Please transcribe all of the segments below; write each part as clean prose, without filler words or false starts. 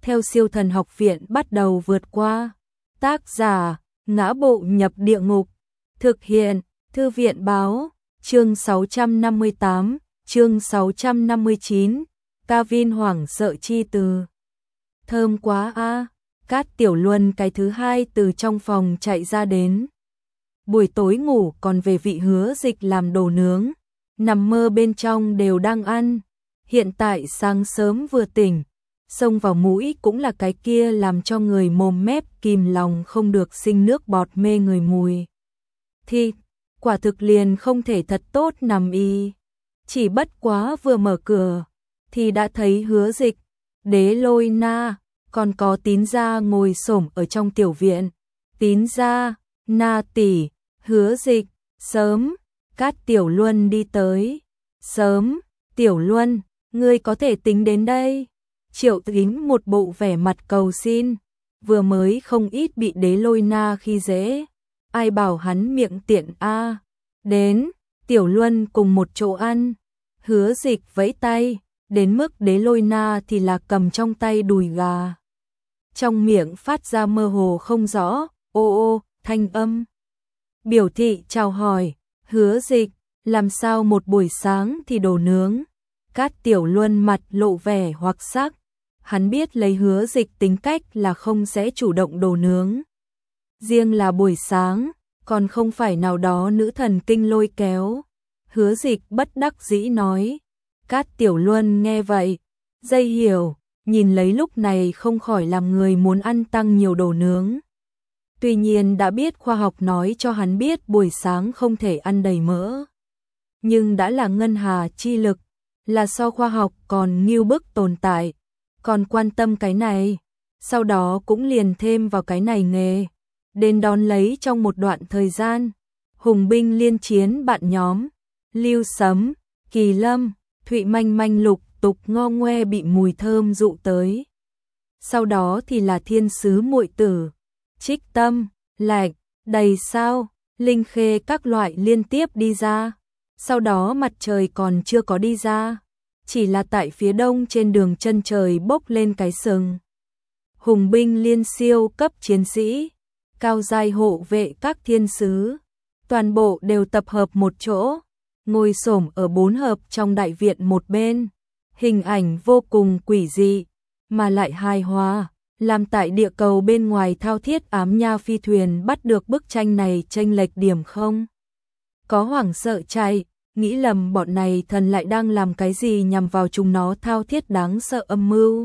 theo Siêu Thần Học Viện bắt đầu vượt qua. Tác giả: Ngã Bộ Nhập Địa Ngục. Thực hiện: Thư viện báo. Chương 658, chương 659. Kavin hoảng sợ chi từ. Thơm quá a. Cát Tiểu Luân cái thứ hai từ trong phòng chạy ra đến. Buổi tối ngủ còn về vị Hứa Dịch làm đồ nướng, nằm mơ bên trong đều đang ăn. Hiện tại sáng sớm vừa tỉnh, xông vào mũi cũng là cái kia làm cho người mồm mép kìm lòng không được sinh nước bọt mê người mùi. Thì, quả thực liền không thể thật tốt nằm y. Chỉ bất quá vừa mở cửa, thì đã thấy Hứa Dịch, Đế Lôi Na, còn có Tín Gia ngồi xổm ở trong tiểu viện. Tín Gia, Na tỷ, Hứa Dịch, sớm. Cát Tiểu Luân đi tới. Sớm, Tiểu Luân, ngươi có thể tính đến đây. Triệu Tính một bộ vẻ mặt cầu xin, vừa mới không ít bị Đế Lôi Na khi dễ. Ai bảo hắn miệng tiện a. Đến, Tiểu Luân cùng một chỗ ăn. Hứa Dịch vẫy tay, đến mức Đế Lôi Na thì là cầm trong tay đùi gà. Trong miệng phát ra mơ hồ không rõ, ô ô, thanh âm. Biểu thị chào hỏi. Hứa Dịch, làm sao một buổi sáng thì đồ nướng. Cát Tiểu Luân mặt lộ vẻ hoặc sắc. Hắn biết lấy Hứa Dịch tính cách là không sẽ chủ động đồ nướng. Riêng là buổi sáng, còn không phải nào đó nữ thần kinh lôi kéo. Hứa Dịch bất đắc dĩ nói. Cát Tiểu Luân nghe vậy, dây hiểu, nhìn lấy lúc này không khỏi làm người muốn ăn tăng nhiều đồ nướng. Tuy nhiên đã biết khoa học nói cho hắn biết buổi sáng không thể ăn đầy mỡ. Nhưng đã là ngân hà chi lực, là so khoa học còn nghiêu bức tồn tại, còn quan tâm cái này, sau đó cũng liền thêm vào cái này nghề. Đến đón lấy trong một đoạn thời gian, hùng binh liên chiến bạn nhóm, Lưu Sấm, Kỳ Lâm, Thụy Manh Manh lục tục ngo ngoe bị mùi thơm dụ tới. Sau đó thì là thiên sứ muội tử, Trích Tâm, Lạch, Đầy Sao, Linh Khê các loại liên tiếp đi ra. Sau đó mặt trời còn chưa có đi ra, chỉ là tại phía đông trên đường chân trời bốc lên cái sừng. Hùng binh liên siêu cấp chiến sĩ, cao giai hộ vệ các thiên sứ, toàn bộ đều tập hợp một chỗ, ngồi xổm ở bốn hợp trong đại viện một bên. Hình ảnh vô cùng quỷ dị, mà lại hài hòa, làm tại địa cầu bên ngoài thao thiết ám nha phi thuyền bắt được bức tranh này chênh lệch điểm không. Có hoảng sợ chạy, nghĩ lầm bọn này thần lại đang làm cái gì nhằm vào chúng nó thao thiết đáng sợ âm mưu.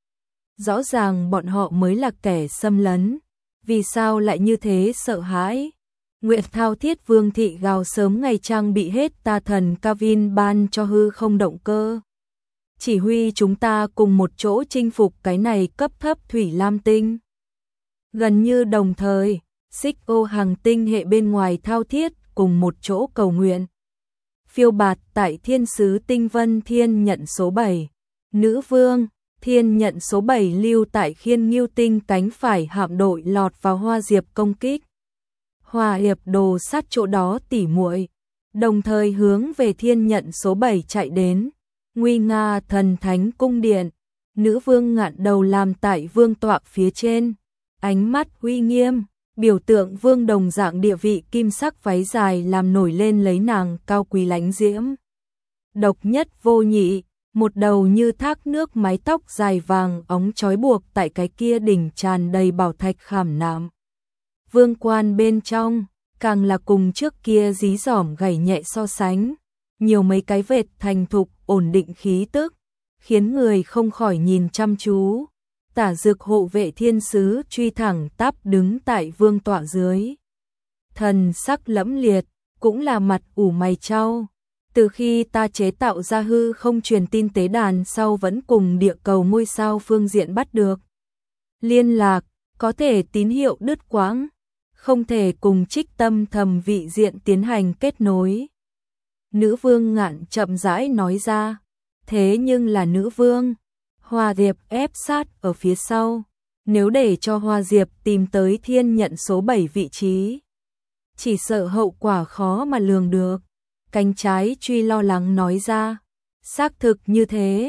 Rõ ràng bọn họ mới là kẻ xâm lấn, vì sao lại như thế sợ hãi. Nguyệt thao thiết vương thị gào sớm ngày trăng bị hết ta thần Kavin ban cho hư không động cơ. Chỉ huy chúng ta cùng một chỗ chinh phục cái này cấp thấp thủy lam tinh. Gần như đồng thời, xích ô hàng tinh hệ bên ngoài thao thiết cùng một chỗ cầu nguyện. Phiêu bạt tại thiên sứ tinh vân thiên nhận số 7. Nữ vương, thiên nhận số 7 lưu tại khiên nghiêu tinh cánh phải hạm đội lọt vào hoa diệp công kích. Hòa hiệp đồ sát chỗ đó tỉ muội, đồng thời hướng về thiên nhận số 7 chạy đến. Nguy nga thần thánh cung điện, nữ vương ngạn đầu làm tại vương tọa phía trên, ánh mắt uy nghiêm, biểu tượng vương đồng dạng địa vị kim sắc váy dài làm nổi lên lấy nàng cao quý lãnh diễm. Độc nhất vô nhị, một đầu như thác nước mái tóc dài vàng óng trói buộc tại cái kia đỉnh tràn đầy bảo thạch khảm nạm. Vương quan bên trong, càng là cùng trước kia dí dỏm gảy nhẹ so sánh, nhiều mấy cái vệt thành thục ổn định khí tức, khiến người không khỏi nhìn chăm chú. Tả Dược hộ vệ thiên sứ truy thẳng tắp đứng tại vương tọa dưới. Thần sắc lẫm liệt, cũng là mặt ủ mày chau. Từ khi ta chế tạo ra hư không truyền tin tế đàn sau vẫn cùng địa cầu ngôi sao phương diện bắt được liên lạc, có thể tín hiệu đứt quãng, không thể cùng Trích Tâm thầm vị diện tiến hành kết nối. Nữ vương ngạn chậm rãi nói ra, thế nhưng là nữ vương. Hoa Diệp ép sát ở phía sau, nếu để cho Hoa Diệp tìm tới thiên nhận số 7 vị trí, chỉ sợ hậu quả khó mà lường được. Cánh trái truy lo lắng nói ra, xác thực như thế,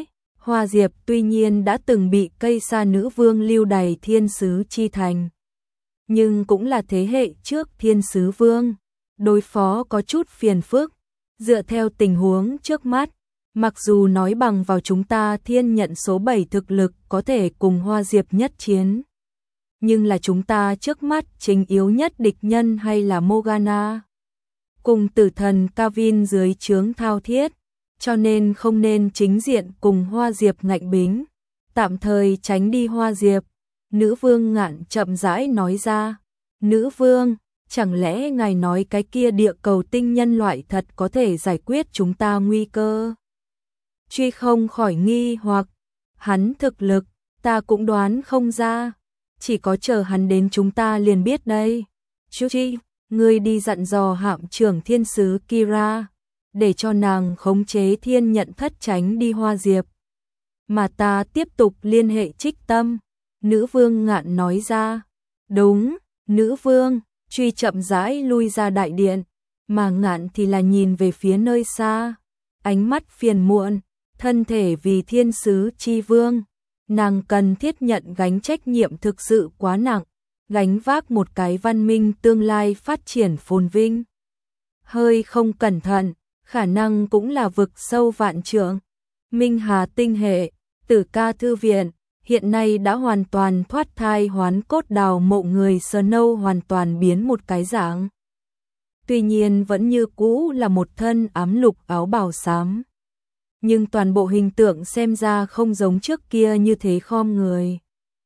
Hoa Diệp tuy nhiên đã từng bị cây sa nữ vương lưu đày thiên sứ chi thành, nhưng cũng là thế hệ trước thiên sứ vương, đối phó có chút phiền phức. Dựa theo tình huống trước mắt, mặc dù nói bằng vào chúng ta thiên nhận số 7 thực lực có thể cùng Hoa Diệp nhất chiến, nhưng là chúng ta trước mắt chính yếu nhất địch nhân hay là Morgana cùng tử thần Kavin dưới trướng Thao Thiết, cho nên không nên chính diện cùng Hoa Diệp ngạnh bính, tạm thời tránh đi Hoa Diệp. Nữ vương Ngạn chậm rãi nói ra. Nữ vương, chẳng lẽ ngài nói cái kia địa cầu tinh nhân loại thật có thể giải quyết chúng ta nguy cơ? Truy không khỏi nghi hoặc, hắn thực lực, ta cũng đoán không ra, chỉ có chờ hắn đến chúng ta liền biết đây. Truy, ngươi đi dặn dò hạm trưởng thiên sứ Kira, để cho nàng khống chế thiên nhận thất tránh đi Hoa Diệp. Mà ta tiếp tục liên hệ Trích Tâm. Nữ vương Ngạn nói ra. Đúng, nữ vương. Truy chậm rãi lui ra đại điện, mà Ngạn thì là nhìn về phía nơi xa, ánh mắt phiền muộn, thân thể vì thiên sứ chi vương, nàng cần thiết nhận gánh trách nhiệm thực sự quá nặng, gánh vác một cái văn minh tương lai phát triển phồn vinh. Hơi không cẩn thận, khả năng cũng là vực sâu vạn trượng. Minh Hà tinh hệ, Tử Ca thư viện, hiện nay đã hoàn toàn thoát thai hoán cốt, đào mộ người Snow hoàn toàn biến một cái dạng. Tuy nhiên vẫn như cũ là một thân ám lục áo bào xám. Nhưng toàn bộ hình tượng xem ra không giống trước kia như thế khom người,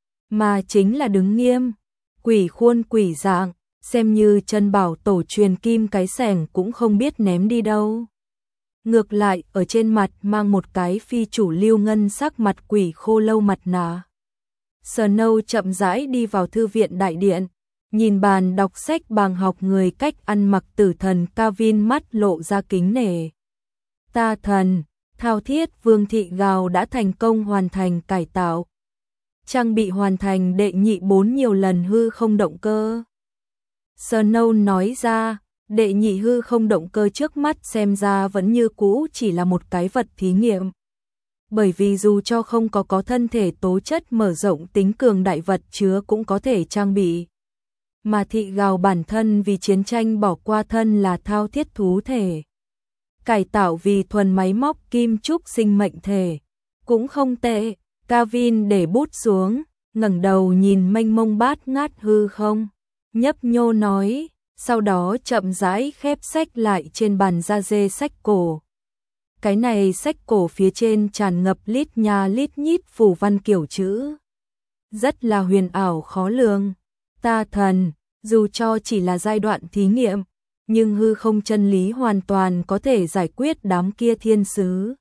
mà chính là đứng nghiêm, quỷ khuôn quỷ dạng, xem như chân bảo tổ truyền kim cái xẻng cũng không biết ném đi đâu. Ngược lại ở trên mặt mang một cái phi chủ lưu ngân sắc mặt quỷ khô lâu mặt nạ. Snow chậm rãi đi vào thư viện đại điện, nhìn bàn đọc sách bàng học người cách ăn mặc tử thần Kavin, mắt lộ ra kính nể. Ta thần, Thao Thiết Vương Thị Gào đã thành công hoàn thành cải tạo, trang bị hoàn thành đệ nhị 4 nhiều lần hư không động cơ. Snow nói ra. Đệ nhị hư không động cơ trước mắt xem ra vẫn như cũ chỉ là một cái vật thí nghiệm. Bởi vì dù cho không có thân thể tố chất mở rộng tính cường đại vật chứa cũng có thể trang bị. Mà Thị Gào bản thân vì chiến tranh bỏ qua thân là Thao Thiết thú thể, cải tạo vì thuần máy móc kim trúc sinh mệnh thể, cũng không tệ. Kavin để bút xuống, ngẩng đầu nhìn mênh mông bát ngát hư không, nhấp nhô nói. Sau đó chậm rãi khép sách lại trên bàn da dê sách cổ. Cái này sách cổ phía trên tràn ngập lít nha lít nhít phù văn kiểu chữ, rất là huyền ảo khó lường. Ta thần, dù cho chỉ là giai đoạn thí nghiệm, nhưng hư không chân lý hoàn toàn có thể giải quyết đám kia thiên sứ.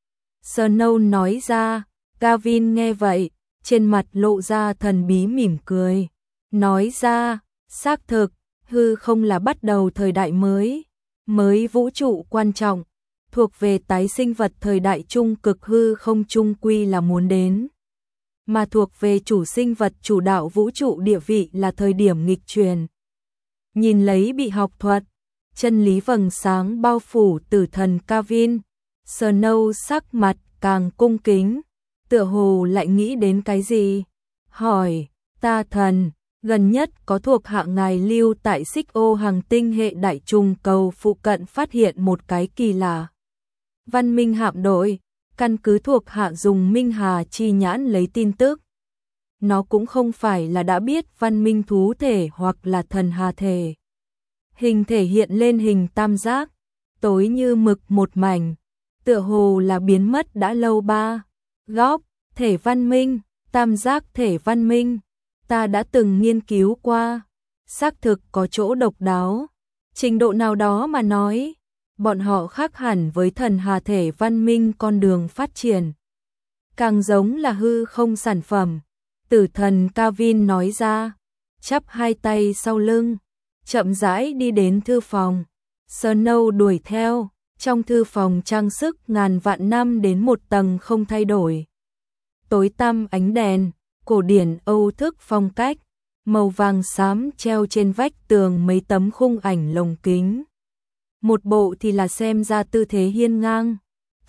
Snow nói ra. Kavin nghe vậy, trên mặt lộ ra thần bí mỉm cười, nói ra, xác thực, hư không là bắt đầu thời đại mới vũ trụ quan trọng, thuộc về tái sinh vật thời đại trung cực hư không trung quy là muốn đến, mà thuộc về chủ sinh vật chủ đạo vũ trụ địa vị là thời điểm nghịch truyền. Nhìn lấy bị học thuật, chân lý vầng sáng bao phủ tử thần Kavin, Snow sắc mặt càng cung kính, tựa hồ lại nghĩ đến cái gì, hỏi, ta thần, gần nhất có thuộc hạ ngài lưu tại Xích Ô hành tinh hệ đại trùng cầu phụ cận phát hiện một cái kỳ lạ văn minh hạm đội, căn cứ thuộc hạ dùng Minh Hà chi nhãn lấy tin tức. Nó cũng không phải là đã biết văn minh thú thể hoặc là thần hà thể. Hình thể hiện lên hình tam giác, tối như mực một mảnh, tựa hồ là biến mất đã lâu. Ba góc, thể văn minh, tam giác thể văn minh. Ta đã từng nghiên cứu qua, xác thực có chỗ độc đáo, trình độ nào đó mà nói, bọn họ khác hẳn với thần hà thể văn minh con đường phát triển, càng giống là hư không sản phẩm. Tử thần Kavin nói ra, chắp hai tay sau lưng, chậm rãi đi đến thư phòng. Snow đuổi theo, trong thư phòng trang sức ngàn vạn năm đến một tầng không thay đổi. Tối tăm ánh đèn, cổ điển Âu thức phong cách, màu vàng xám treo trên vách tường mấy tấm khung ảnh lồng kính. Một bộ thì là xem ra tư thế hiên ngang,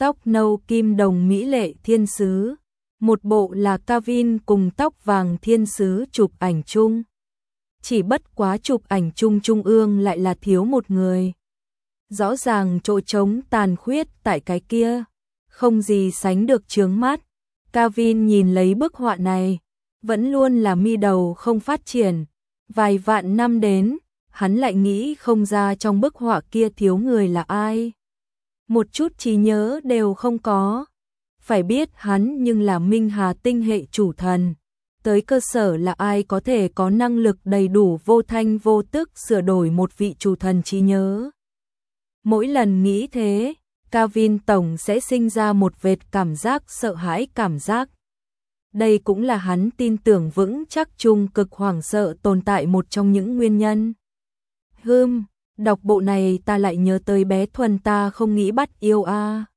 tóc nâu kim đồng mỹ lệ thiên sứ, một bộ là Calvin cùng tóc vàng thiên sứ chụp ảnh chung. Chỉ bất quá chụp ảnh chung trung ương lại là thiếu một người. Rõ ràng chỗ trống tàn khuyết tại cái kia, không gì sánh được chướng mắt. Calvin nhìn lấy bức họa này, vẫn luôn là mi đầu không phát triển. Vài vạn năm đến, hắn lại nghĩ không ra trong bức họa kia thiếu người là ai. Một chút trí nhớ đều không có. Phải biết hắn nhưng là Minh Hà tinh hệ chủ thần. Tới cơ sở là ai có thể có năng lực đầy đủ vô thanh vô tức sửa đổi một vị chủ thần trí nhớ. Mỗi lần nghĩ thế, Calvin tổng sẽ sinh ra một vệt cảm giác sợ hãi cảm giác. Đây cũng là hắn tin tưởng vững chắc trung cực hoảng sợ tồn tại một trong những nguyên nhân. Đọc bộ này ta lại nhớ tới bé Thuần ta không nghĩ bắt yêu a.